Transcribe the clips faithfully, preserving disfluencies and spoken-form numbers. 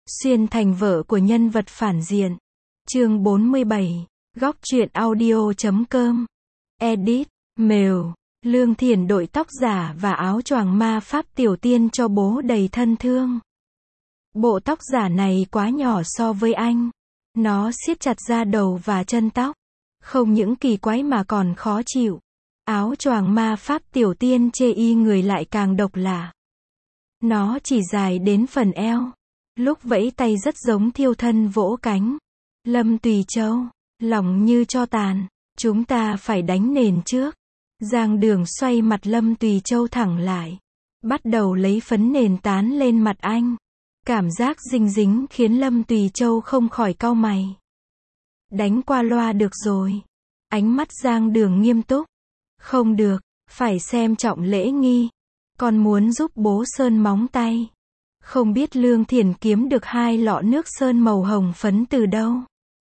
Xuyên thành vợ của nhân vật phản diện. Chương bốn mươi bảy. Góc truyện audio chấm com. Edit. Mail. Lương Thiển đội tóc giả và áo choàng ma pháp tiểu tiên cho bố đầy thân thương. Bộ tóc giả này quá nhỏ so với anh. Nó siết chặt da đầu và chân tóc. Không những kỳ quái mà còn khó chịu. Áo choàng ma pháp tiểu tiên chê y người lại càng độc lạ. Nó chỉ dài đến phần eo. Lúc vẫy tay rất giống thiêu thân vỗ cánh. Lâm Tùy Châu, lòng như tro tàn, chúng ta phải đánh nền trước. Giang Đường xoay mặt Lâm Tùy Châu thẳng lại. Bắt đầu lấy phấn nền tán lên mặt anh. Cảm giác dinh dính khiến Lâm Tùy Châu không khỏi cau mày. Đánh qua loa được rồi. Ánh mắt Giang Đường nghiêm túc. Không được, phải xem trọng lễ nghi. Con muốn giúp bố sơn móng tay. Không biết Lương Thiển kiếm được hai lọ nước sơn màu hồng phấn từ đâu.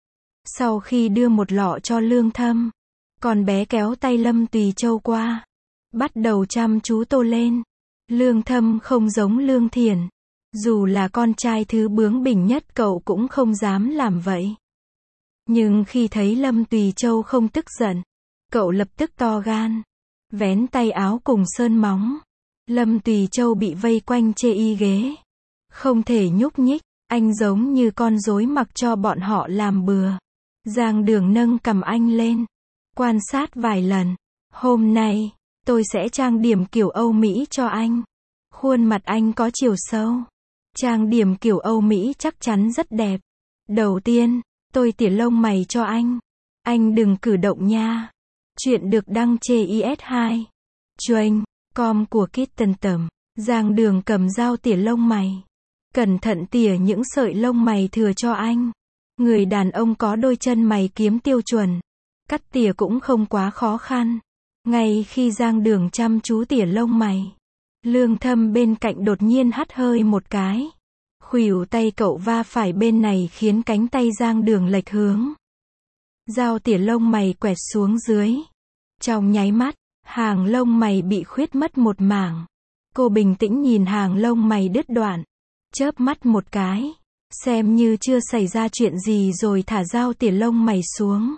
Sau khi đưa một lọ cho Lương Thâm, con bé kéo tay Lâm Tùy Châu qua. Bắt đầu chăm chú tô lên. Lương Thâm không giống Lương Thiển. Dù là con trai thứ bướng bỉnh nhất cậu cũng không dám làm vậy. Nhưng khi thấy Lâm Tùy Châu không tức giận, cậu lập tức to gan. Vén tay áo cùng sơn móng. Lâm Tùy Châu bị vây quanh chê y ghế. Không thể nhúc nhích, anh giống như con rối mặc cho bọn họ làm bừa. Giang Đường nâng cằm anh lên. Quan sát vài lần. Hôm nay, tôi sẽ trang điểm kiểu Âu Mỹ cho anh. Khuôn mặt anh có chiều sâu. Trang điểm kiểu Âu Mỹ chắc chắn rất đẹp. Đầu tiên, tôi tỉa lông mày cho anh. Anh đừng cử động nha. Chuyện được đăng trên i ét hai. Chuyên, com của Kitten Tầm. Giang Đường cầm dao tỉa lông mày. Cẩn thận tỉa những sợi lông mày thừa cho anh. Người đàn ông có đôi chân mày kiếm tiêu chuẩn. Cắt tỉa cũng không quá khó khăn. Ngay khi Giang Đường chăm chú tỉa lông mày, Lương Thâm bên cạnh đột nhiên hắt hơi một cái. Khuỷu tay cậu va phải bên này khiến cánh tay Giang Đường lệch hướng. Dao tỉa lông mày quẹt xuống dưới. Trong nháy mắt, hàng lông mày bị khuyết mất một mảng. Cô bình tĩnh nhìn hàng lông mày đứt đoạn. Chớp mắt một cái. Xem như chưa xảy ra chuyện gì rồi thả dao tỉa lông mày xuống.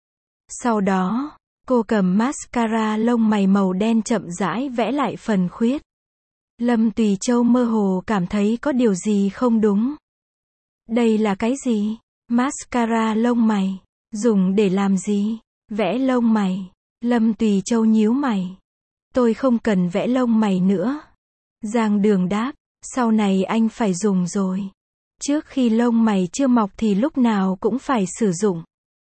Sau đó, cô cầm mascara lông mày màu đen chậm rãi vẽ lại phần khuyết. Lâm Tùy Châu mơ hồ cảm thấy có điều gì không đúng. Đây là cái gì? Mascara lông mày. Dùng để làm gì? Vẽ lông mày. Lâm Tùy Châu nhíu mày. Tôi không cần vẽ lông mày nữa. Giang Đường đáp. Sau này anh phải dùng rồi. Trước khi lông mày chưa mọc thì lúc nào cũng phải sử dụng.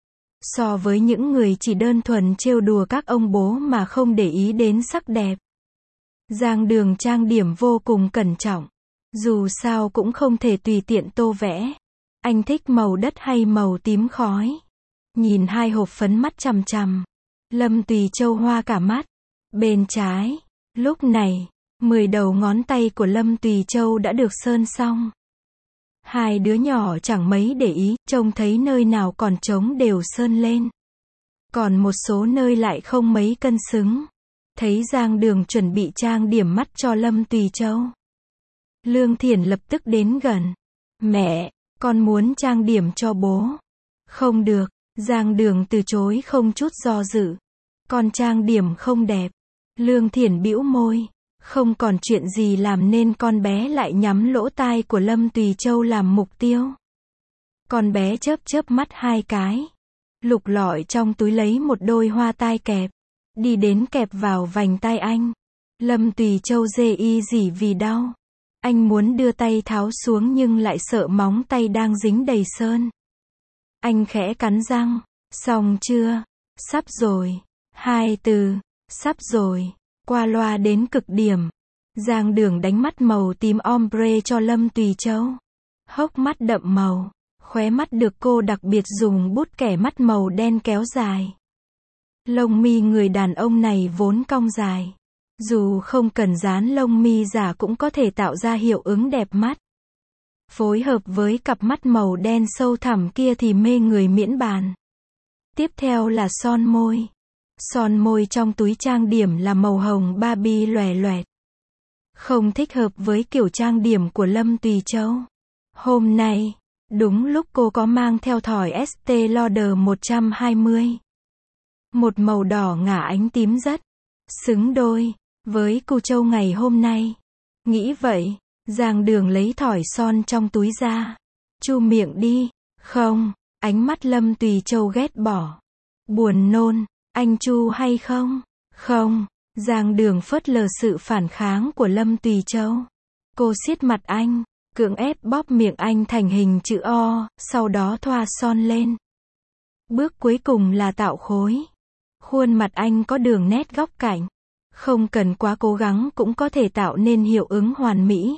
So với những người chỉ đơn thuần trêu đùa các ông bố mà không để ý đến sắc đẹp. Giang Đường trang điểm vô cùng cẩn trọng. Dù sao cũng không thể tùy tiện tô vẽ. Anh thích màu đất hay màu tím khói? Nhìn hai hộp phấn mắt chằm chằm. Lâm Tùy Châu hoa cả mắt. Bên trái. Lúc này, mười đầu ngón tay của Lâm Tùy Châu đã được sơn xong. Hai đứa nhỏ chẳng mấy để ý, trông thấy nơi nào còn trống đều sơn lên. Còn một số nơi lại không mấy cân xứng. Thấy Giang Đường chuẩn bị trang điểm mắt cho Lâm Tùy Châu. Lương Thiển lập tức đến gần. Mẹ, con muốn trang điểm cho bố. Không được, Giang Đường từ chối không chút do dự. Con trang điểm không đẹp. Lương Thiển bĩu môi. Không còn chuyện gì làm nên con bé lại nhắm lỗ tai của Lâm Tùy Châu làm mục tiêu. Con bé chớp chớp mắt hai cái. Lục lọi trong túi lấy một đôi hoa tai kẹp. Đi đến kẹp vào vành tai anh. Lâm Tùy Châu dê y dỉ vì đau. Anh muốn đưa tay tháo xuống nhưng lại sợ móng tay đang dính đầy sơn. Anh khẽ cắn răng. Xong chưa? Sắp rồi. Hai từ. Sắp rồi. Qua loa đến cực điểm. Giang Đường đánh mắt màu tím ombre cho Lâm Tùy Châu. Hốc mắt đậm màu. Khóe mắt được cô đặc biệt dùng bút kẻ mắt màu đen kéo dài. Lông mi người đàn ông này vốn cong dài. Dù không cần dán lông mi giả cũng có thể tạo ra hiệu ứng đẹp mắt. Phối hợp với cặp mắt màu đen sâu thẳm kia thì mê người miễn bàn. Tiếp theo là son môi. Son môi trong túi trang điểm là màu hồng Barbie loè loẹt. Không thích hợp với kiểu trang điểm của Lâm Tùy Châu. Hôm nay, đúng lúc cô có mang theo thỏi Estée Lauder một trăm hai mươi. Một màu đỏ ngả ánh tím rất xứng đôi với cu trâu ngày hôm nay. Nghĩ vậy, Giang Đường lấy thỏi son trong túi ra. Chu miệng đi. Không, ánh mắt Lâm Tùy Châu ghét bỏ. Buồn nôn, anh chu hay không? Không, Giang Đường phớt lờ sự phản kháng của Lâm Tùy Châu. Cô siết mặt anh, cưỡng ép bóp miệng anh thành hình chữ O, sau đó thoa son lên. Bước cuối cùng là tạo khối. Khuôn mặt anh có đường nét góc cạnh. Không cần quá cố gắng cũng có thể tạo nên hiệu ứng hoàn mỹ.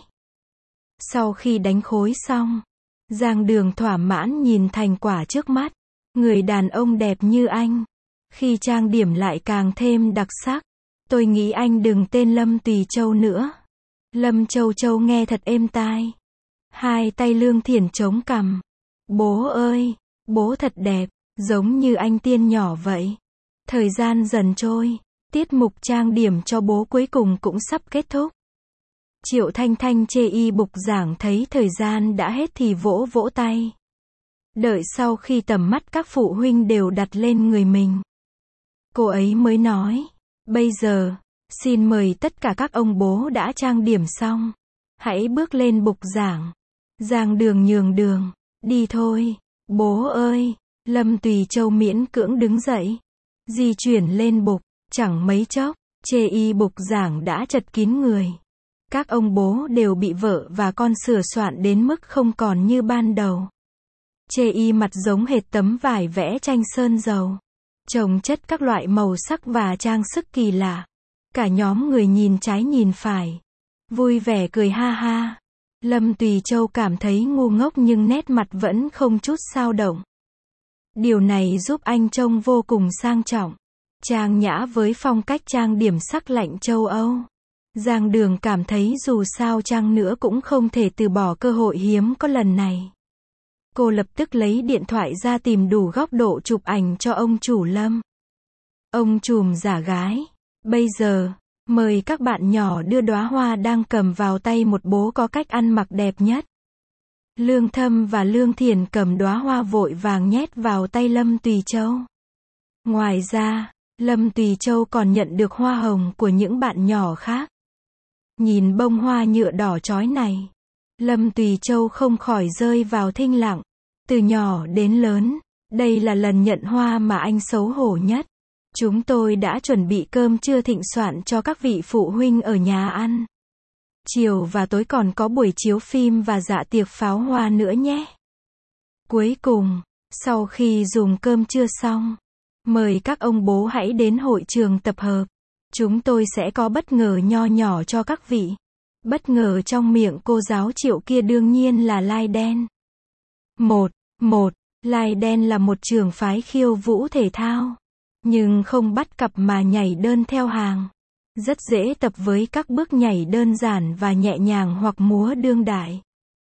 Sau khi đánh khối xong, Giang Đường thỏa mãn nhìn thành quả trước mắt. Người đàn ông đẹp như anh, khi trang điểm lại càng thêm đặc sắc. Tôi nghĩ anh đừng tên Lâm Tùy Châu nữa. Lâm Châu Châu nghe thật êm tai. Hai tay Lương Thiển chống cằm. Bố ơi, bố thật đẹp, giống như anh tiên nhỏ vậy. Thời gian dần trôi, tiết mục trang điểm cho bố cuối cùng cũng sắp kết thúc. Triệu Thanh Thanh chê y bục giảng thấy thời gian đã hết thì vỗ vỗ tay. Đợi sau khi tầm mắt các phụ huynh đều đặt lên người mình, cô ấy mới nói, bây giờ, xin mời tất cả các ông bố đã trang điểm xong, hãy bước lên bục giảng. Giang Đường nhường đường, đi thôi, bố ơi. Lâm Tùy Châu miễn cưỡng đứng dậy, di chuyển lên bục, chẳng mấy chốc, chê y bục giảng đã chật kín người. Các ông bố đều bị vợ và con sửa soạn đến mức không còn như ban đầu. Chê y mặt giống hệt tấm vải vẽ tranh sơn dầu, chồng chất các loại màu sắc và trang sức kỳ lạ. Cả nhóm người nhìn trái nhìn phải, vui vẻ cười ha ha. Lâm Tùy Châu cảm thấy ngu ngốc nhưng nét mặt vẫn không chút xao động. Điều này giúp anh trông vô cùng sang trọng, trang nhã với phong cách trang điểm sắc lạnh châu Âu. Giang Đường cảm thấy dù sao chăng nữa cũng không thể từ bỏ cơ hội hiếm có lần này. Cô lập tức lấy điện thoại ra tìm đủ góc độ chụp ảnh cho ông chủ Lâm. Ông trùm giả gái. Bây giờ, mời các bạn nhỏ đưa đóa hoa đang cầm vào tay một bố có cách ăn mặc đẹp nhất. Lương Thâm và Lương Thiển cầm đóa hoa vội vàng nhét vào tay Lâm Tùy Châu. Ngoài ra, Lâm Tùy Châu còn nhận được hoa hồng của những bạn nhỏ khác. Nhìn bông hoa nhựa đỏ chói này, Lâm Tùy Châu không khỏi rơi vào thinh lặng. Từ nhỏ đến lớn, đây là lần nhận hoa mà anh xấu hổ nhất. Chúng tôi đã chuẩn bị cơm trưa thịnh soạn cho các vị phụ huynh ở nhà ăn. Chiều và tối còn có buổi chiếu phim và dạ tiệc pháo hoa nữa nhé. Cuối cùng, sau khi dùng cơm trưa xong, mời các ông bố hãy đến hội trường tập hợp. Chúng tôi sẽ có bất ngờ nho nhỏ cho các vị. Bất ngờ trong miệng cô giáo Triệu kia đương nhiên là Lai Đen. Một, một, Lai Đen là một trường phái khiêu vũ thể thao, nhưng không bắt cặp mà nhảy đơn theo hàng. Rất dễ tập với các bước nhảy đơn giản và nhẹ nhàng hoặc múa đương đại.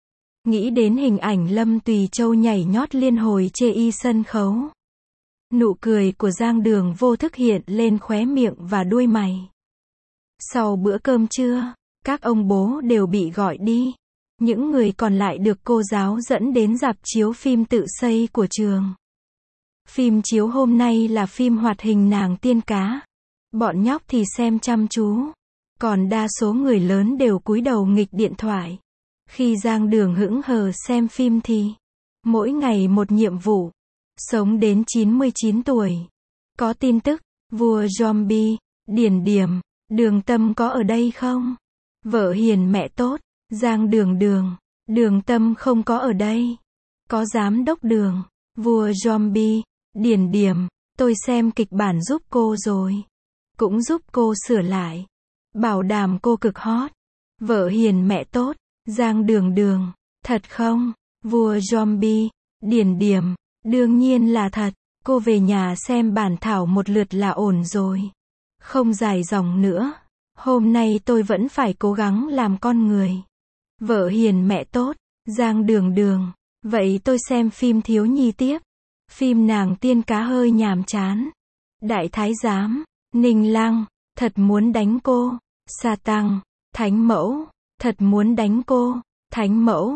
Nghĩ đến hình ảnh Lâm Tùy Châu nhảy nhót liên hồi chê y sân khấu. Nụ cười của Giang Đường vô thức hiện lên khóe miệng và đuôi mày. Sau bữa cơm trưa, các ông bố đều bị gọi đi. Những người còn lại được cô giáo dẫn đến rạp chiếu phim tự xây của trường. Phim chiếu hôm nay là phim hoạt hình Nàng Tiên Cá. Bọn nhóc thì xem chăm chú, còn đa số người lớn đều cúi đầu nghịch điện thoại. Khi Giang Đường hững hờ xem phim thì mỗi ngày một nhiệm vụ, sống đến chín mươi chín tuổi. Có tin tức, vua zombie, Điển Điểm, Đường Tâm có ở đây không? Vợ hiền mẹ tốt, Giang Đường Đường, Đường Tâm không có ở đây. Có giám đốc Đường, vua zombie, Điển Điểm, tôi xem kịch bản giúp cô rồi. Cũng giúp cô sửa lại. Bảo đảm cô cực hot. Vợ hiền mẹ tốt, Giang Đường Đường, thật không? Vua zombie, Điển Điểm, đương nhiên là thật. Cô về nhà xem bản thảo một lượt là ổn rồi. Không dài dòng nữa. Hôm nay tôi vẫn phải cố gắng làm con người. Vợ hiền mẹ tốt, Giang Đường Đường. Vậy tôi xem phim thiếu nhi tiếp. Phim Nàng Tiên Cá hơi nhàm chán. Đại Thái Giám, Ninh Lăng, thật muốn đánh cô. Sa Tăng, Thánh Mẫu, thật muốn đánh cô. Thánh Mẫu,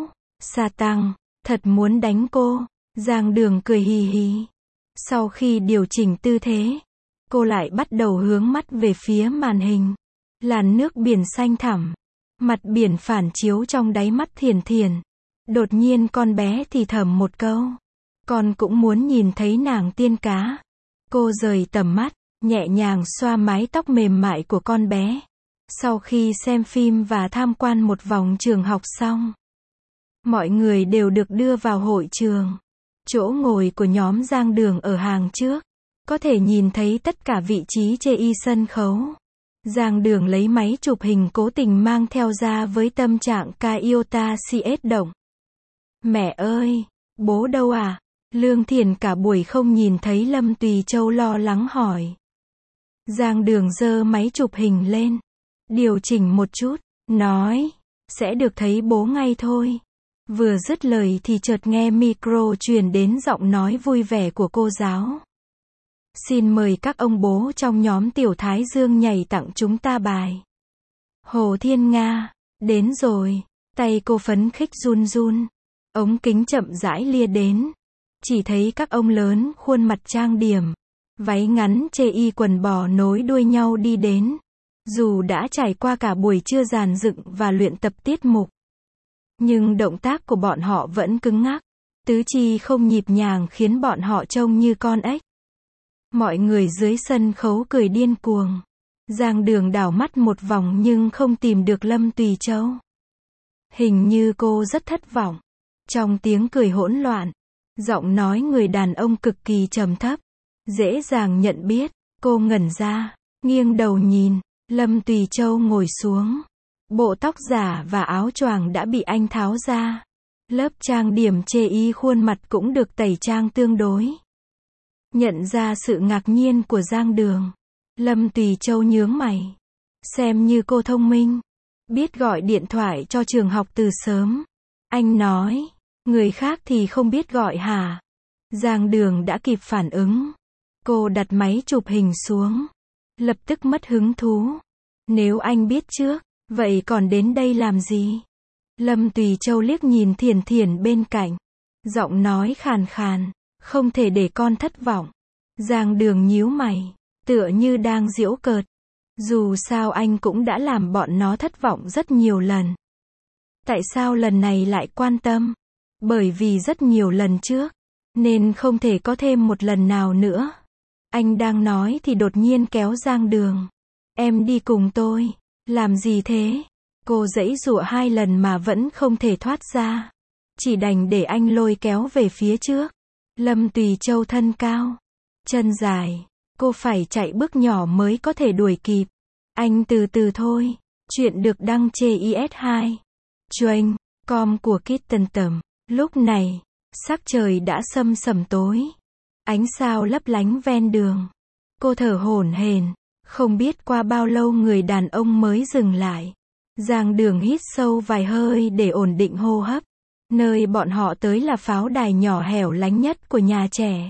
Sa tăng, thật muốn đánh cô. Giang Đường cười hì hì. Sau khi điều chỉnh tư thế, cô lại bắt đầu hướng mắt về phía màn hình. Làn nước biển xanh thẳm, mặt biển phản chiếu trong đáy mắt Thiền Thiền. Đột nhiên con bé thì thầm một câu. Con cũng muốn nhìn thấy nàng tiên cá. Cô rời tầm mắt, nhẹ nhàng xoa mái tóc mềm mại của con bé. Sau khi xem phim và tham quan một vòng trường học xong, mọi người đều được đưa vào hội trường. Chỗ ngồi của nhóm Giang Đường ở hàng trước, có thể nhìn thấy tất cả vị trí chê y sân khấu. Giang Đường lấy máy chụp hình cố tình mang theo ra với tâm trạng ca iota cs động. Mẹ ơi, bố đâu à? Lương Thiền cả buổi không nhìn thấy Lâm Tùy Châu lo lắng hỏi. Giang Đường giơ máy chụp hình lên, điều chỉnh một chút, nói, sẽ được thấy bố ngay thôi. Vừa dứt lời thì chợt nghe micro truyền đến giọng nói vui vẻ của cô giáo. Xin mời các ông bố trong nhóm Tiểu Thái Dương nhảy tặng chúng ta bài. Hồ Thiên Nga, đến rồi. Tay cô phấn khích run run. Ống kính chậm rãi lia đến. Chỉ thấy các ông lớn khuôn mặt trang điểm, váy ngắn chê y quần bò nối đuôi nhau đi đến. Dù đã trải qua cả buổi trưa dàn dựng và luyện tập tiết mục, nhưng động tác của bọn họ vẫn cứng ngắc, tứ chi không nhịp nhàng khiến bọn họ trông như con ếch. Mọi người dưới sân khấu cười điên cuồng. Giang Đường đảo mắt một vòng nhưng không tìm được Lâm Tùy Châu. Hình như cô rất thất vọng. Trong tiếng cười hỗn loạn, giọng nói người đàn ông cực kỳ trầm thấp, dễ dàng nhận biết. Cô ngẩn ra, nghiêng đầu nhìn, Lâm Tùy Châu ngồi xuống. Bộ tóc giả và áo choàng đã bị anh tháo ra. Lớp trang điểm chê y khuôn mặt cũng được tẩy trang tương đối. Nhận ra sự ngạc nhiên của Giang Đường, Lâm Tùy Châu nhướng mày. Xem như cô thông minh, biết gọi điện thoại cho trường học từ sớm. Anh nói, người khác thì không biết gọi hả? Giang Đường đã kịp phản ứng. Cô đặt máy chụp hình xuống, lập tức mất hứng thú. Nếu anh biết trước, vậy còn đến đây làm gì? Lâm Tùy Châu liếc nhìn Thiền Thiền bên cạnh, giọng nói khàn khàn, không thể để con thất vọng. Giang Đường nhíu mày, tựa như đang giễu cợt. Dù sao anh cũng đã làm bọn nó thất vọng rất nhiều lần. Tại sao lần này lại quan tâm? Bởi vì rất nhiều lần trước, nên không thể có thêm một lần nào nữa. Anh đang nói thì đột nhiên kéo Giang Đường. Em đi cùng tôi. Làm gì thế? Cô giãy giụa hai lần mà vẫn không thể thoát ra. Chỉ đành để anh lôi kéo về phía trước. Lâm Tùy Châu thân cao, chân dài, cô phải chạy bước nhỏ mới có thể đuổi kịp. Anh từ từ thôi. Chuyện được đăng trên i ét hai Train com của Kitten Tầm. Lúc này, sắc trời đã sâm sẩm tối. Ánh sao lấp lánh ven đường. Cô thở hổn hển, không biết qua bao lâu người đàn ông mới dừng lại. Giang Đường hít sâu vài hơi để ổn định hô hấp. Nơi bọn họ tới là pháo đài nhỏ hẻo lánh nhất của nhà trẻ.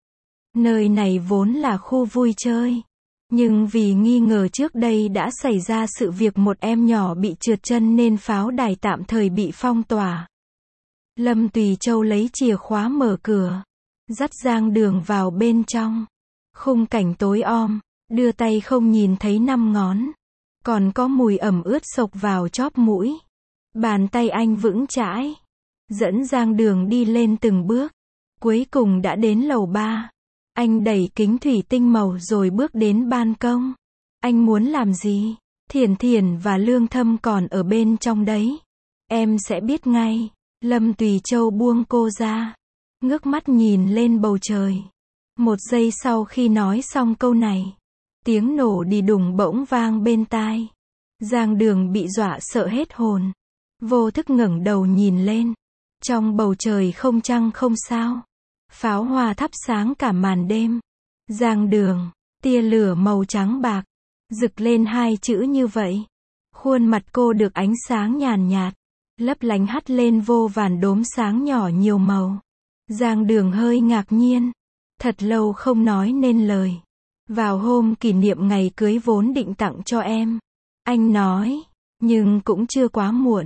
Nơi này vốn là khu vui chơi, nhưng vì nghi ngờ trước đây đã xảy ra sự việc một em nhỏ bị trượt chân nên pháo đài tạm thời bị phong tỏa. Lâm Tùy Châu lấy chìa khóa mở cửa, dắt Giang Đường vào bên trong. Khung cảnh tối om, đưa tay không nhìn thấy năm ngón, còn có mùi ẩm ướt xộc vào chóp mũi. Bàn tay anh vững chãi, dẫn Giang Đường đi lên từng bước, cuối cùng đã đến lầu ba. Anh đẩy kính thủy tinh màu rồi bước đến ban công. Anh muốn làm gì? Thiền Thiền và Lương Thâm còn ở bên trong đấy. Em sẽ biết ngay. Lâm Tùy Châu buông cô ra, ngước mắt nhìn lên bầu trời. Một giây sau khi nói xong câu này, tiếng nổ đi đùng bỗng vang bên tai. Giang Đường bị dọa sợ hết hồn, vô thức ngẩng đầu nhìn lên. Trong bầu trời không trăng không sao, pháo hoa thắp sáng cả màn đêm. Giang Đường, tia lửa màu trắng bạc, rực lên hai chữ như vậy. Khuôn mặt cô được ánh sáng nhàn nhạt, lấp lánh hắt lên vô vàn đốm sáng nhỏ nhiều màu. Giang Đường hơi ngạc nhiên, thật lâu không nói nên lời. Vào hôm kỷ niệm ngày cưới vốn định tặng cho em, anh nói, nhưng cũng chưa quá muộn.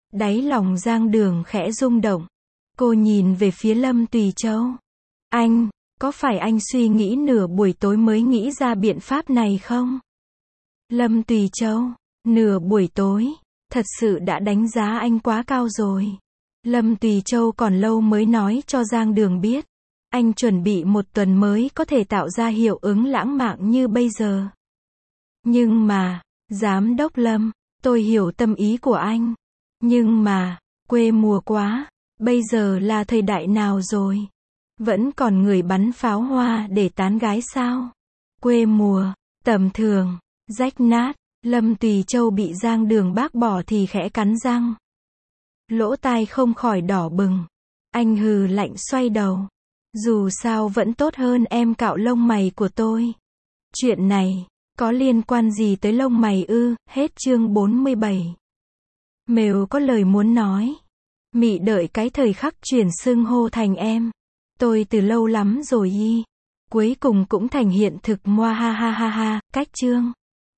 Đáy lòng Giang Đường khẽ rung động. Cô nhìn về phía Lâm Tùy Châu. Anh, có phải anh suy nghĩ nửa buổi tối mới nghĩ ra biện pháp này không? Lâm Tùy Châu, nửa buổi tối, thật sự đã đánh giá anh quá cao rồi. Lâm Tùy Châu còn lâu mới nói cho Giang Đường biết. Anh chuẩn bị một tuần mới có thể tạo ra hiệu ứng lãng mạn như bây giờ. Nhưng mà, Giám đốc Lâm, tôi hiểu tâm ý của anh. Nhưng mà, quê mùa quá, bây giờ là thời đại nào rồi? Vẫn còn người bắn pháo hoa để tán gái sao? Quê mùa, tầm thường, rách nát, Lâm Tùy Châu bị Giang Đường bác bỏ thì khẽ cắn răng. Lỗ tai không khỏi đỏ bừng. Anh hừ lạnh xoay đầu. Dù sao vẫn tốt hơn em cạo lông mày của tôi. Chuyện này, có liên quan gì tới lông mày ư? Hết chương bốn mươi bảy. Mèo có lời muốn nói. Mị đợi cái thời khắc chuyển xưng hô thành em. Tôi từ lâu lắm rồi y. Cuối cùng cũng thành hiện thực, moa ha ha ha ha. Cách chương.